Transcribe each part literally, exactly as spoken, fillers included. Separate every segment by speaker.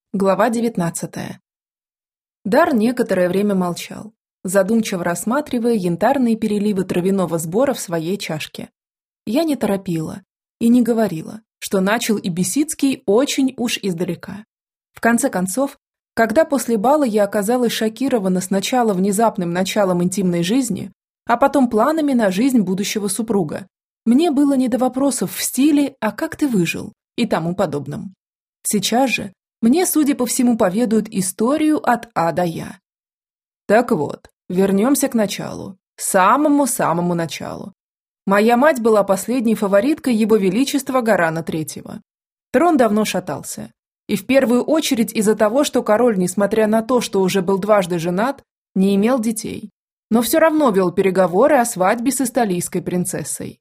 Speaker 1: Глава девятнадцатая. Дар некоторое время молчал, задумчиво рассматривая янтарные переливы травяного сбора в своей чашке. Я не торопила и не говорила, что начал и Бесицкий очень уж издалека. В конце концов, когда после бала я оказалась шокирована сначала внезапным началом интимной жизни, а потом планами на жизнь будущего супруга, мне было не до вопросов в стиле «а как ты выжил?» и тому подобном. Сейчас же мне, судя по всему, поведают историю от А до Я. Так вот, вернемся к началу, самому-самому началу. Моя мать была последней фавориткой Его Величества Гарана Третьего. Трон давно шатался. И в первую очередь из-за того, что король, несмотря на то, что уже был дважды женат, не имел детей, но все равно вел переговоры о свадьбе с исталийской принцессой.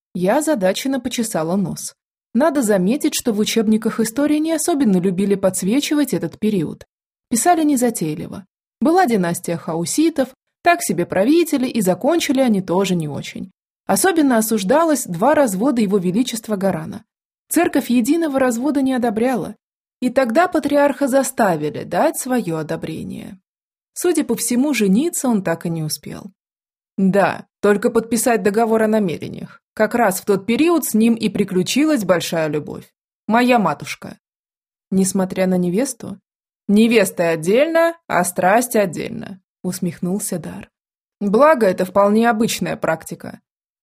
Speaker 1: Я озадаченно почесала нос. Надо заметить, что в учебниках истории не особенно любили подсвечивать этот период. Писали незатейливо. Была династия хауситов, так себе правители, и закончили они тоже не очень. Особенно осуждалось два развода Его Величества Гарана. Церковь единого развода не одобряла. И тогда патриарха заставили дать свое одобрение. Судя по всему, жениться он так и не успел. Да, только подписать договор о намерениях. Как раз в тот период с ним и приключилась большая любовь. Моя матушка. Несмотря на невесту? Невеста отдельно, а страсть отдельно, усмехнулся Дар. Благо, это вполне обычная практика.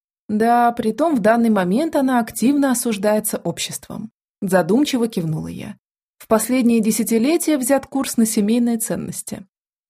Speaker 1: Да, притом в данный момент она активно осуждается обществом. Задумчиво кивнула я. В последние десятилетия взят курс на семейные ценности.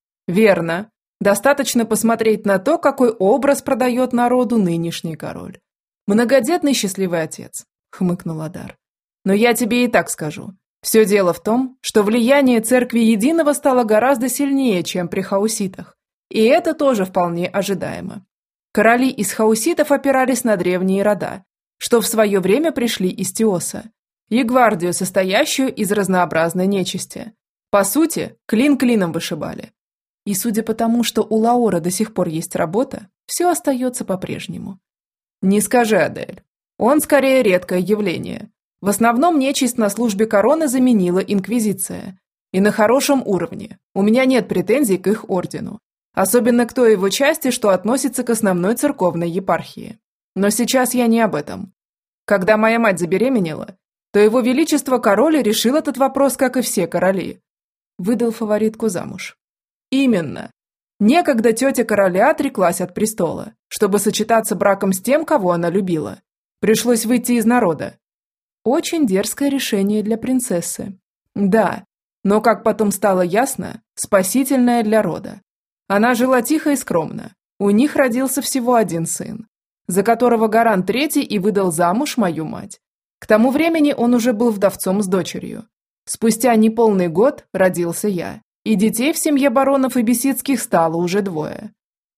Speaker 1: Верно. Достаточно посмотреть на то, какой образ продает народу нынешний король. «Многодетный счастливый отец», — хмыкнул Адар. «Но я тебе и так скажу. Все дело в том, что влияние церкви единого стало гораздо сильнее, чем при хауситах. И это тоже вполне ожидаемо. Короли из хауситов опирались на древние рода, что в свое время пришли из Теоса, и гвардию, состоящую из разнообразной нечисти. По сути, клин клином вышибали. И судя по тому, что у Лаора до сих пор есть работа, все остается по-прежнему. Не скажи, Адель. Он скорее редкое явление. В основном нечисть на службе короны заменила инквизиция. И на хорошем уровне. У меня нет претензий к их ордену. Особенно к той его части, что относится к основной церковной епархии. Но сейчас я не об этом. Когда моя мать забеременела, то его величество король решил этот вопрос, как и все короли. Выдал фаворитку замуж. Именно. Некогда тетя короля отреклась от престола, чтобы сочетаться браком с тем, кого она любила. Пришлось выйти из народа. Очень дерзкое решение для принцессы. Да, но, как потом стало ясно, спасительное для рода. Она жила тихо и скромно. У них родился всего один сын, за которого Гаран Третий и выдал замуж мою мать. К тому времени он уже был вдовцом с дочерью. Спустя неполный год родился я. И детей в семье баронов и Бесицких стало уже двое.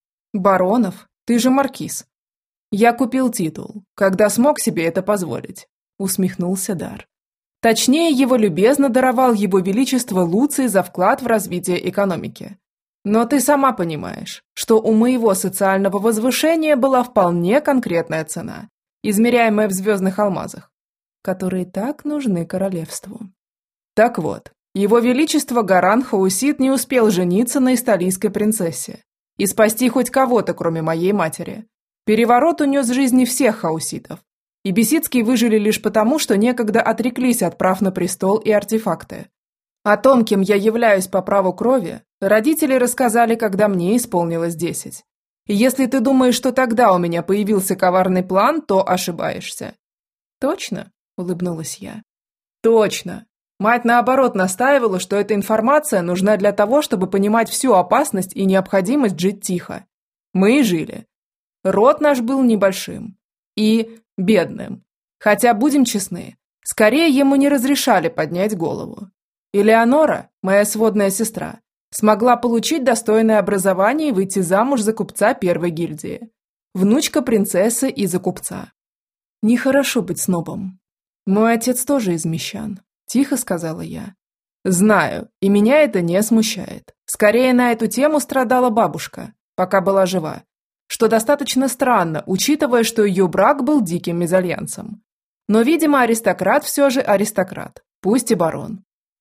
Speaker 1: Баронов? Ты же маркиз. Я купил титул, когда смог себе это позволить, усмехнулся Дар. Точнее, его любезно даровал Его Величество Луций за вклад в развитие экономики. Но ты сама понимаешь, что у моего социального возвышения была вполне конкретная цена, измеряемая в звездных алмазах, которые так нужны королевству. Так вот. Его Величество Гаран Хаусит не успел жениться на исталийской принцессе и спасти хоть кого-то, кроме моей матери. Переворот унес жизни всех хауситов, и Бесицкие выжили лишь потому, что некогда отреклись от прав на престол и артефакты. О том, кем я являюсь по праву крови, родители рассказали, когда мне исполнилось десять. И если ты думаешь, что тогда у меня появился коварный план, то ошибаешься. Точно? Улыбнулась я. Точно. Мать, наоборот, настаивала, что эта информация нужна для того, чтобы понимать всю опасность и необходимость жить тихо. Мы и жили. Род наш был небольшим. И бедным. Хотя, будем честны, скорее ему не разрешали поднять голову. Элеонора, моя сводная сестра, смогла получить достойное образование и выйти замуж за купца первой гильдии. Внучка принцессы и за купца. Нехорошо быть снобом. Мой отец тоже из мещан. Тихо сказала я. Знаю, и меня это не смущает. Скорее на эту тему страдала бабушка, пока была жива. Что достаточно странно, учитывая, что ее брак был диким мезальянсом. Но, видимо, аристократ все же аристократ, пусть и барон.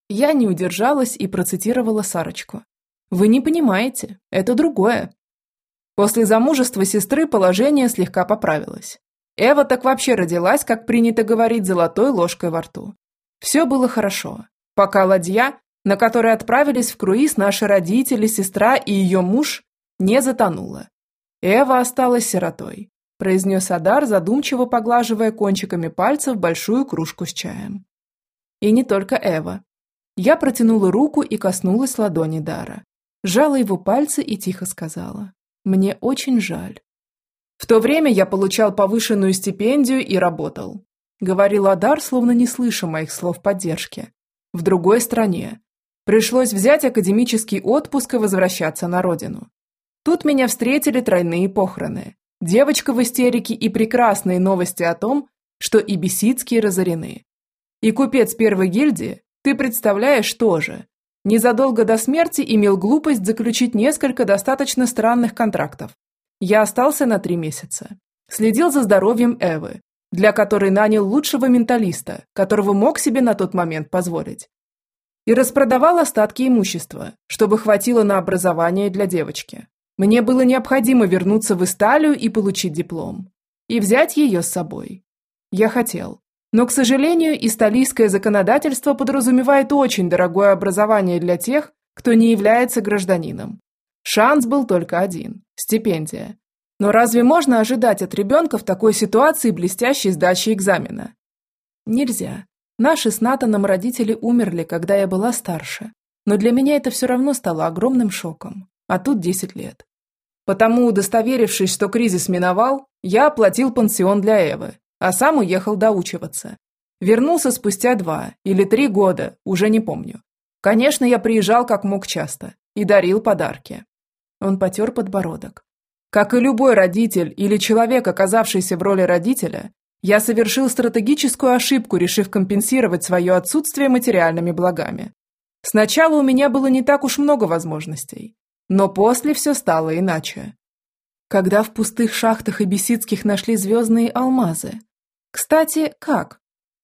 Speaker 1: Я не удержалась и процитировала Сарочку. «Вы не понимаете, это другое». После замужества сестры положение слегка поправилось. Эва так вообще родилась, как принято говорить, золотой ложкой во рту. Все было хорошо, пока ладья, на которой отправились в круиз наши родители, сестра и ее муж, не затонула. Эва осталась сиротой, произнес Адар, задумчиво поглаживая кончиками пальцев большую кружку с чаем. И не только Эва. Я протянула руку и коснулась ладони Дара. Сжала его пальцы и тихо сказала: «Мне очень жаль». «В то время я получал повышенную стипендию и работал», говорил Адар, словно не слыша моих слов поддержки. «В другой стране. Пришлось взять академический отпуск и возвращаться на родину. Тут меня встретили тройные похороны, девочка в истерике и прекрасные новости о том, что и Бесицкие разорены. И купец первой гильдии, ты представляешь, тоже, незадолго до смерти имел глупость заключить несколько достаточно странных контрактов. Я остался на три месяца. Следил за здоровьем Эвы, для которой нанял лучшего менталиста, которого мог себе на тот момент позволить. И распродавал остатки имущества, чтобы хватило на образование для девочки. Мне было необходимо вернуться в Исталию и получить диплом. И взять ее с собой. Я хотел. Но, к сожалению, исталийское законодательство подразумевает очень дорогое образование для тех, кто не является гражданином. Шанс был только один – стипендия. Но разве можно ожидать от ребенка в такой ситуации блестящей сдачи экзамена? Нельзя. Наши с Натаном родители умерли, когда я была старше. Но для меня это все равно стало огромным шоком. А тут десять лет. Потому, удостоверившись, что кризис миновал, я оплатил пансион для Эвы, а сам уехал доучиваться. Вернулся спустя два или три года, уже не помню. Конечно, я приезжал как мог часто и дарил подарки. Он потер подбородок. Как и любой родитель или человек, оказавшийся в роли родителя, я совершил стратегическую ошибку, решив компенсировать свое отсутствие материальными благами. Сначала у меня было не так уж много возможностей, но после все стало иначе. Когда в пустых шахтах Бесицких нашли звездные алмазы. Кстати, как?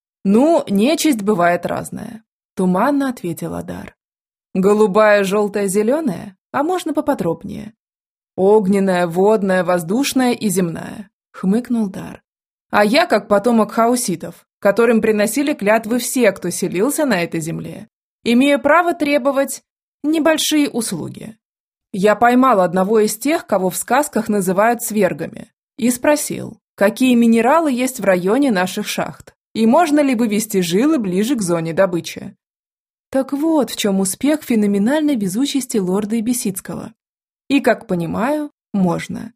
Speaker 1: Ну, нечисть бывает разная, туманно ответил Адар. Голубая, желтая, зеленая? А можно поподробнее? Огненная, водная, воздушная и земная, хмыкнул Дар. А я как потомок хауситов, которым приносили клятвы все, кто селился на этой земле, имею право требовать небольшие услуги. Я поймал одного из тех, кого в сказках называют свергами, и спросил, какие минералы есть в районе наших шахт, и можно ли вывести жилы ближе к зоне добычи. Так вот в чем успех феноменальной везучести лорда Бесицкого. И, как понимаю, можно.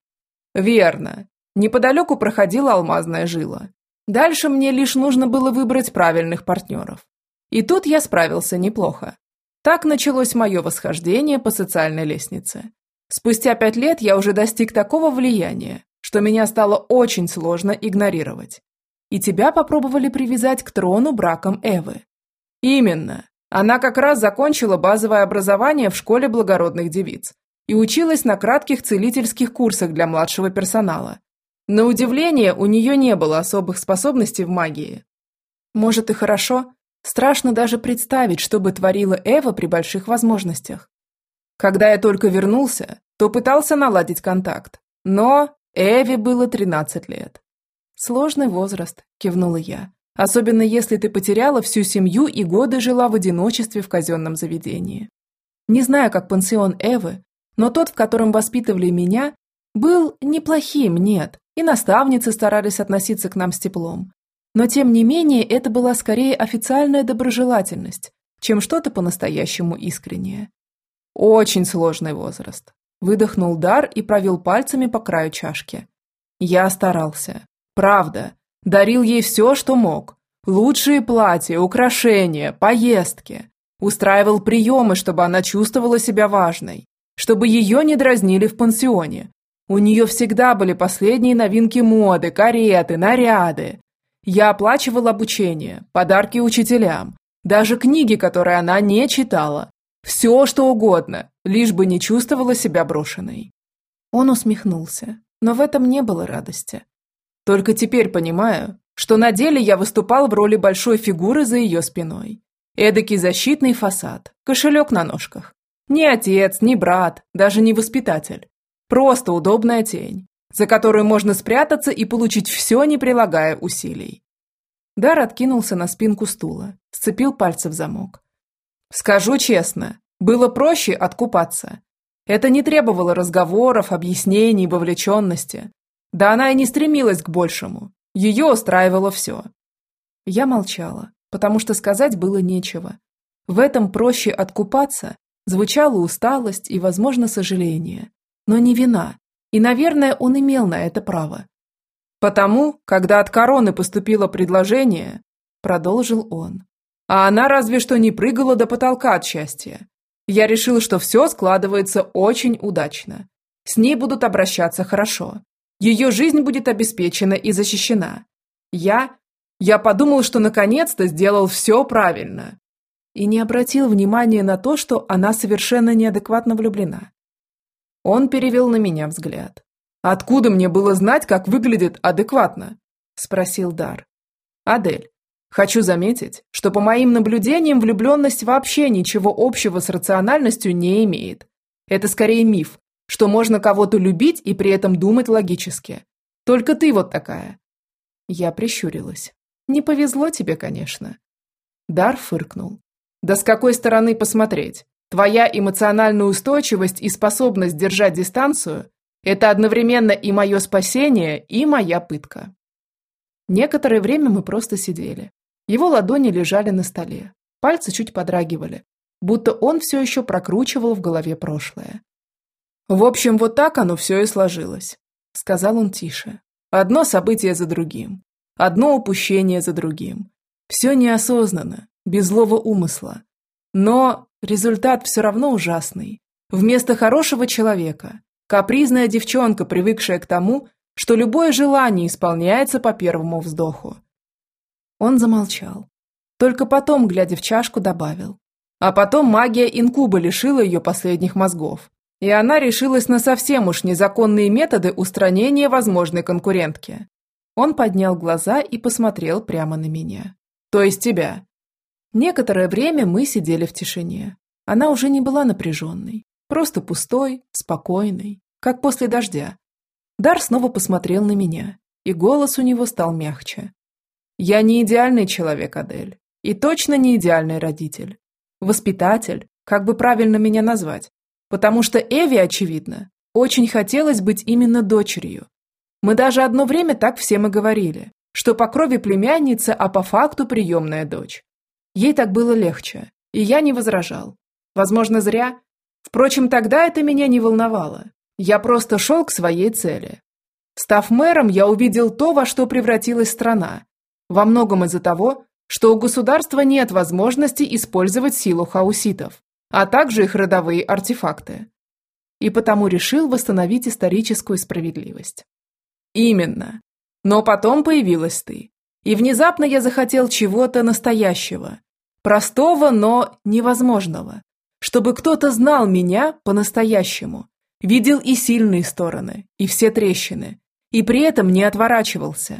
Speaker 1: Верно. Неподалеку проходила алмазная жила. Дальше мне лишь нужно было выбрать правильных партнеров. И тут я справился неплохо. Так началось мое восхождение по социальной лестнице. Спустя пять лет я уже достиг такого влияния, что меня стало очень сложно игнорировать. И тебя попробовали привязать к трону браком Эвы. Именно. Она как раз закончила базовое образование в школе благородных девиц и училась на кратких целительских курсах для младшего персонала. На удивление, у нее не было особых способностей в магии. Может и хорошо, страшно даже представить, что бы творила Эва при больших возможностях. Когда я только вернулся, то пытался наладить контакт, но Эве было тринадцать лет. «Сложный возраст», – кивнула я. Особенно если ты потеряла всю семью и годы жила в одиночестве в казенном заведении. Не знаю, как пансион Эвы, но тот, в котором воспитывали меня, был неплохим, нет, и наставницы старались относиться к нам с теплом. Но тем не менее, это была скорее официальная доброжелательность, чем что-то по-настоящему искреннее. Очень сложный возраст. Выдохнул Дар и провел пальцами по краю чашки. Я старался. Правда. Дарил ей все, что мог. Лучшие платья, украшения, поездки. Устраивал приемы, чтобы она чувствовала себя важной. Чтобы ее не дразнили в пансионе. У нее всегда были последние новинки моды, кареты, наряды. Я оплачивал обучение, подарки учителям. Даже книги, которые она не читала. Все, что угодно, лишь бы не чувствовала себя брошенной. Он усмехнулся, но в этом не было радости. Только теперь понимаю, что на деле я выступал в роли большой фигуры за ее спиной. Эдакий защитный фасад, кошелек на ножках. Ни отец, ни брат, даже не воспитатель. Просто удобная тень, за которую можно спрятаться и получить все, не прилагая усилий. Дар откинулся на спинку стула, сцепил пальцы в замок. Скажу честно, было проще откупаться. Это не требовало разговоров, объяснений, вовлеченности. Да она и не стремилась к большему. Ее устраивало все. Я молчала, потому что сказать было нечего. В этом проще откупаться звучала усталость и, возможно, сожаление. Но не вина. И, наверное, он имел на это право. Потому, когда от короны поступило предложение, продолжил он, а она разве что не прыгала до потолка от счастья, я решил, что все складывается очень удачно. С ней будут обращаться хорошо. Ее жизнь будет обеспечена и защищена. Я... Я подумал, что наконец-то сделал все правильно. И не обратил внимания на то, что она совершенно неадекватно влюблена. Он перевел на меня взгляд. «Откуда мне было знать, как выглядит адекватно?» – спросил Дар. «Адель, хочу заметить, что по моим наблюдениям влюбленность вообще ничего общего с рациональностью не имеет. Это скорее миф, что можно кого-то любить и при этом думать логически. Только ты вот такая». Я прищурилась. «Не повезло тебе, конечно». Дар фыркнул. «Да с какой стороны посмотреть? Твоя эмоциональная устойчивость и способность держать дистанцию – это одновременно и мое спасение, и моя пытка». Некоторое время мы просто сидели. Его ладони лежали на столе, пальцы чуть подрагивали, будто он все еще прокручивал в голове прошлое. «В общем, вот так оно все и сложилось», – сказал он тише. «Одно событие за другим, одно упущение за другим. Все неосознанно, без злого умысла. Но результат все равно ужасный. Вместо хорошего человека – капризная девчонка, привыкшая к тому, что любое желание исполняется по первому вздоху». Он замолчал. Только потом, глядя в чашку, добавил. А потом магия инкуба лишила ее последних мозгов. И она решилась на совсем уж незаконные методы устранения возможной конкурентки. Он поднял глаза и посмотрел прямо на меня. То есть тебя. Некоторое время мы сидели в тишине. Она уже не была напряженной. Просто пустой, спокойной, как после дождя. Дар снова посмотрел на меня, и голос у него стал мягче. «Я не идеальный человек, Адель, и точно не идеальный родитель. Воспитатель, как бы правильно меня назвать, потому что Эви, очевидно, очень хотелось быть именно дочерью. Мы даже одно время так всем и говорили, что по крови племянница, а по факту приемная дочь. Ей так было легче, и я не возражал. Возможно, зря. Впрочем, тогда это меня не волновало. Я просто шел к своей цели. Став мэром, я увидел то, во что превратилась страна. Во многом из-за того, что у государства нет возможности использовать силу хауситов, а также их родовые артефакты. И потому решил восстановить историческую справедливость. Именно. Но потом появилась ты. И внезапно я захотел чего-то настоящего. Простого, но невозможного. Чтобы кто-то знал меня по-настоящему. Видел и сильные стороны, и все трещины. И при этом не отворачивался.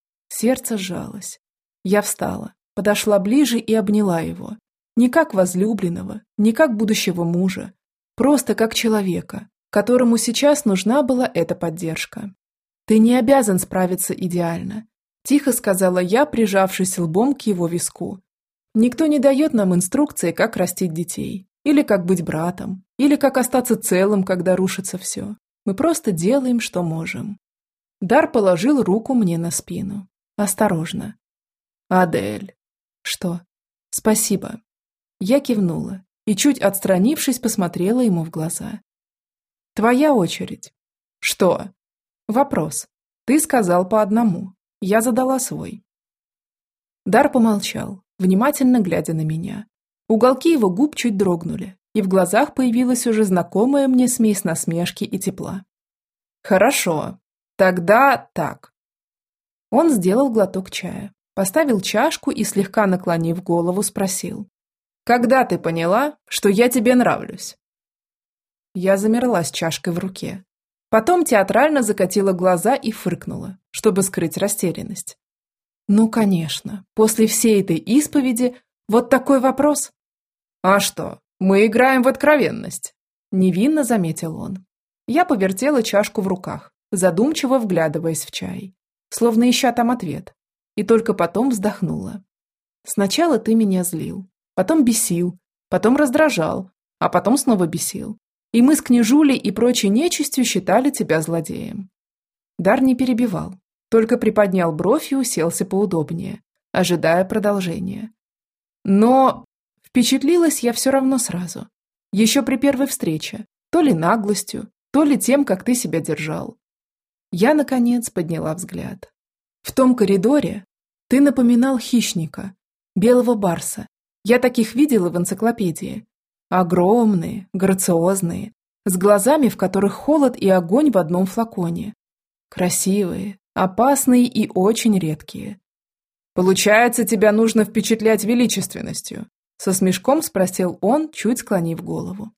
Speaker 1: Сердце сжалось. Я встала, подошла ближе и обняла его. Не как возлюбленного, не как будущего мужа. Просто как человека, которому сейчас нужна была эта поддержка. «Ты не обязан справиться идеально», – тихо сказала я, прижавшись лбом к его виску. «Никто не дает нам инструкции, как растить детей, или как быть братом, или как остаться целым, когда рушится все. Мы просто делаем, что можем». Дар положил руку мне на спину. Осторожно. «Адель». «Что?» «Спасибо». Я кивнула и, чуть отстранившись, посмотрела ему в глаза. «Твоя очередь». «Что?» «Вопрос. Ты сказал по одному. Я задала свой». Дар помолчал, внимательно глядя на меня. Уголки его губ чуть дрогнули, и в глазах появилась уже знакомая мне смесь насмешки и тепла. «Хорошо. Тогда так». Он сделал глоток чая, поставил чашку и, слегка наклонив голову, спросил. «Когда ты поняла, что я тебе нравлюсь?» Я замерла с чашкой в руке. Потом театрально закатила глаза и фыркнула, чтобы скрыть растерянность. Ну, конечно, после всей этой исповеди Вот такой вопрос.
Speaker 2: А что, мы играем в откровенность?
Speaker 1: Невинно заметил он. Я повертела чашку в руках, задумчиво вглядываясь в чай, словно ища там ответ, и только потом вздохнула. Сначала ты меня злил, потом бесил, потом раздражал, а потом снова бесил. И мы с княжулей и прочей нечистью считали тебя злодеем. Дар не перебивал, только приподнял бровь и уселся поудобнее, ожидая продолжения. Но впечатлилась я все равно сразу. Еще при первой встрече, то ли наглостью, то ли тем, как ты себя держал. Я, наконец, подняла взгляд. В том коридоре ты напоминал хищника, белого барса. Я таких видела в энциклопедии. Огромные, грациозные, с глазами, в которых холод и огонь в одном флаконе. Красивые, опасные и очень редкие.
Speaker 2: «Получается, тебя нужно впечатлять величественностью?» Со смешком спросил он, чуть склонив голову.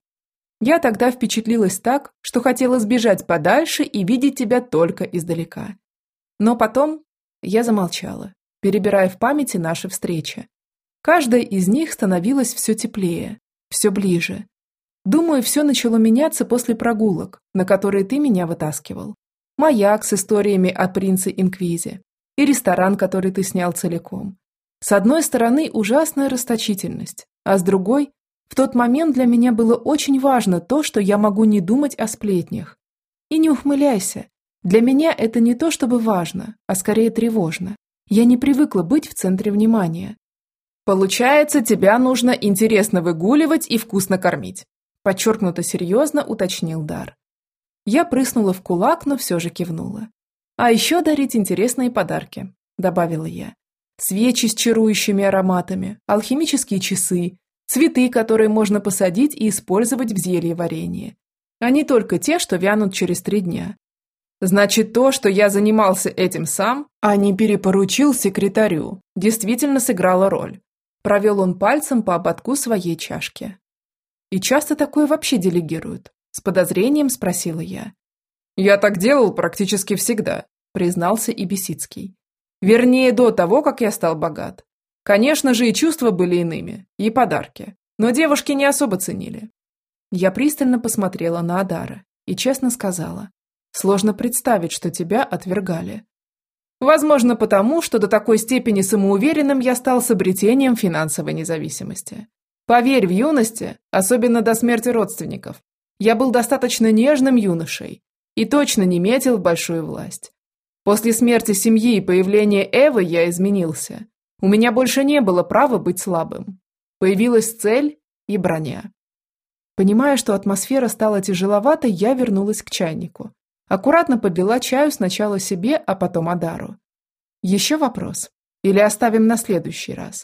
Speaker 1: Я тогда впечатлилась так, что хотела сбежать подальше и видеть тебя только издалека. Но потом я замолчала, перебирая в памяти наши встречи. Каждая из них становилась все теплее, все ближе. Думаю, все начало меняться после прогулок, на которые ты меня вытаскивал. Маяк с историями о принце Инквизе и ресторан, который ты снял целиком. С одной стороны, ужасная расточительность, а с другой, в тот момент для меня было очень важно то, что я могу не думать о сплетнях. И не ухмыляйся, для меня это не то, чтобы важно, а скорее тревожно. Я не привыкла быть в центре внимания.
Speaker 2: «Получается, тебя нужно интересно выгуливать и вкусно кормить», подчеркнуто серьезно уточнил Дар.
Speaker 1: Я прыснула в кулак, но все же кивнула. «А еще дарить интересные подарки», добавила я. «Свечи с чарующими ароматами, алхимические часы, цветы, которые можно посадить и использовать в зельеварении, а не только те, что вянут через три дня».
Speaker 2: «Значит, то, что я занимался этим сам, а не перепоручил секретарю, действительно сыграло роль».
Speaker 1: Провел он пальцем по ободку своей чашки. «И часто такое вообще делегируют?» С подозрением спросила я.
Speaker 2: «Я так делал практически всегда», признался и Бесицкий. «Вернее, до того, как я стал богат. Конечно же, и чувства были иными, и подарки, но девушки не особо ценили».
Speaker 1: Я пристально посмотрела на Адара и честно сказала. «Сложно представить, что тебя отвергали».
Speaker 2: Возможно, потому, что до такой степени самоуверенным я стал с обретением финансовой независимости. Поверь, в юности, особенно до смерти родственников, я был достаточно нежным юношей и точно не метил в большую власть. После смерти семьи и появления Эвы я изменился. У меня больше не было права быть слабым. Появилась цель и броня.
Speaker 1: Понимая, что атмосфера стала тяжеловатой, я вернулась к чайнику. Аккуратно подлила чаю сначала себе, а потом Адару. Еще вопрос? Или оставим на следующий раз?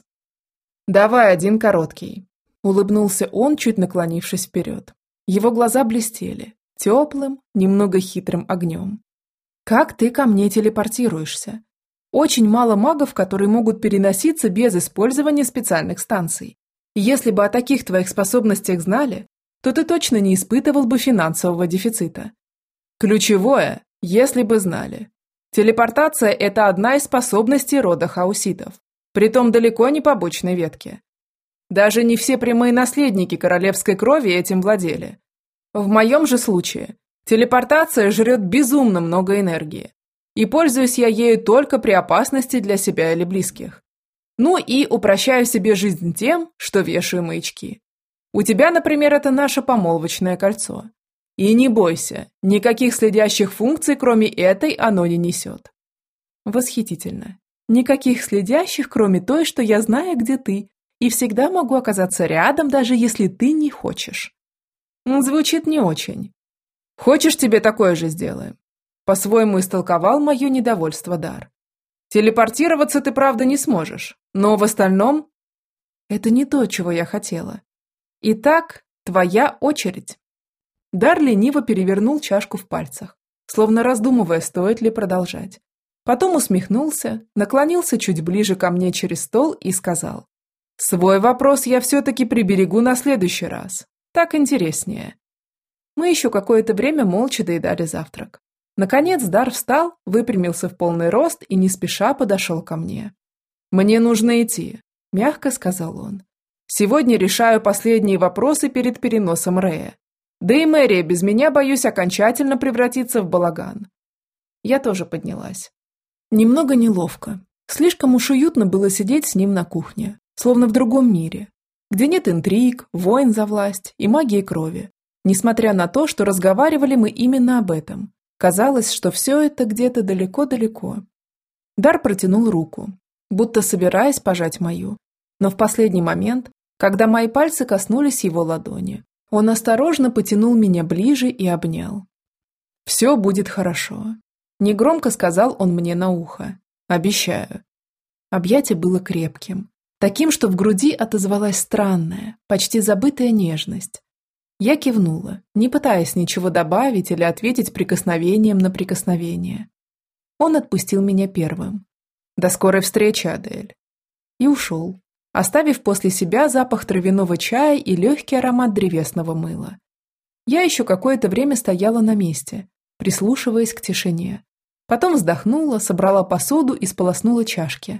Speaker 2: Давай один короткий.
Speaker 1: Улыбнулся он, чуть наклонившись вперед. Его глаза блестели, теплым, немного хитрым огнем. Как ты ко мне телепортируешься? Очень мало магов, которые могут переноситься без использования специальных станций. И если бы о таких твоих способностях знали, то ты точно не испытывал бы финансового дефицита.
Speaker 2: Ключевое, если бы знали. Телепортация – это одна из способностей рода хауситов, притом далеко не побочной ветки. Даже не все прямые наследники королевской крови этим владели. В моем же случае телепортация жрет безумно много энергии, и пользуюсь я ею только при опасности для себя или близких. Ну и упрощаю себе жизнь тем, что вешаю маячки. У тебя, например, это наше помолвочное кольцо. И не бойся, никаких следящих функций, кроме этой, оно не несет.
Speaker 1: Восхитительно. Никаких следящих, кроме той, что я знаю, где ты, и всегда могу оказаться рядом, даже если ты не хочешь.
Speaker 2: Звучит не очень. Хочешь, тебе такое же сделаем? По-своему истолковал мое недовольство Дар. Телепортироваться ты, правда, не сможешь, но в остальном...
Speaker 1: Это не то, чего я хотела. Итак, твоя очередь. Дар лениво перевернул чашку в пальцах, словно раздумывая, стоит ли продолжать. Потом усмехнулся, наклонился чуть ближе ко мне через стол и сказал: «Свой вопрос я все-таки приберегу на следующий раз. Так интереснее». Мы еще какое-то время молча доедали завтрак. Наконец Дар встал, выпрямился в полный рост и не спеша подошел ко мне.
Speaker 2: «Мне нужно идти», –
Speaker 1: мягко сказал он.
Speaker 2: «Сегодня решаю последние вопросы перед переносом Рэя. Да и мэрия без меня, боюсь, окончательно превратится в балаган».
Speaker 1: Я тоже поднялась. Немного неловко. Слишком уж уютно было сидеть с ним на кухне, словно в другом мире, где нет интриг, войн за власть и магии крови. Несмотря на то, что разговаривали мы именно об этом, казалось, что все это где-то далеко-далеко. Дар протянул руку, будто собираясь пожать мою. Но в последний момент, когда мои пальцы коснулись его ладони, он осторожно потянул меня ближе и обнял. «Все будет хорошо», – негромко сказал он мне на ухо. «Обещаю». Объятие было крепким, таким, что в груди отозвалась странная, почти забытая нежность. Я кивнула, не пытаясь ничего добавить или ответить прикосновением на прикосновение. Он отпустил меня первым. «До скорой встречи, Адель». И ушел, оставив после себя запах травяного чая и легкий аромат древесного мыла. Я еще какое-то время стояла на месте, прислушиваясь к тишине. Потом вздохнула, собрала посуду и сполоснула чашки.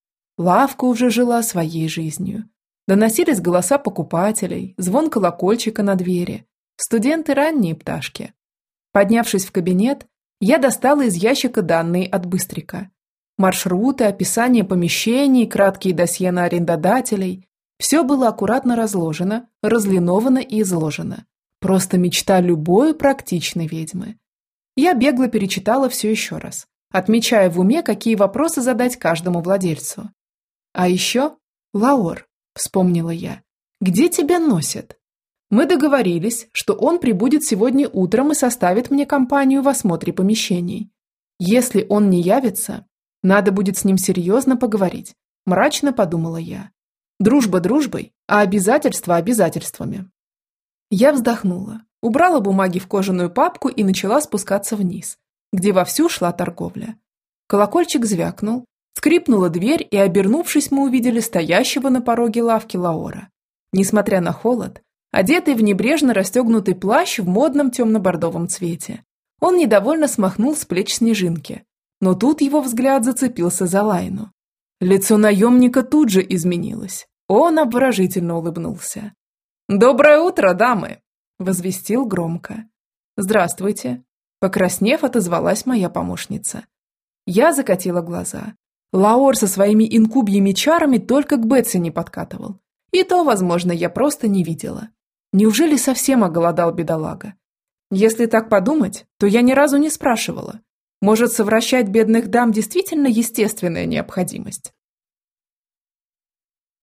Speaker 1: Лавка уже жила своей жизнью. Доносились голоса покупателей, звон колокольчика на двери, студенты ранние пташки. Поднявшись в кабинет, я достала из ящика данные от Быстрика. Маршруты, описание помещений, краткие досье на арендодателей. Все было аккуратно разложено, разлиновано и изложено. Просто мечта любой практичной ведьмы. Я бегло перечитала все еще раз, отмечая в уме, какие вопросы задать каждому владельцу. А еще Лаор. Вспомнила я. «Где тебя носят?» Мы договорились, что он прибудет сегодня утром и составит мне компанию в осмотре помещений. Если он не явится, надо будет с ним серьезно поговорить, мрачно подумала я. Дружба дружбой, а обязательства обязательствами. Я вздохнула, убрала бумаги в кожаную папку и начала спускаться вниз, где вовсю шла торговля. Колокольчик звякнул. Скрипнула дверь, и, обернувшись, мы увидели стоящего на пороге лавки Лаора. Несмотря на холод, одетый в небрежно расстегнутый плащ в модном темно-бордовом цвете, он недовольно смахнул с плеч снежинки, но тут его взгляд зацепился за Лайну. Лицо наемника тут же изменилось. Он обворожительно улыбнулся. «Доброе утро, дамы!» – возвестил громко. «Здравствуйте!» – покраснев, отозвалась моя помощница. Я закатила глаза. Лаор со своими инкубьими чарами только к Бетси не подкатывал. И то, возможно, я просто не видела. Неужели совсем оголодал бедолага? Если так подумать, то я ни разу не спрашивала. Может, совращать бедных дам действительно естественная необходимость?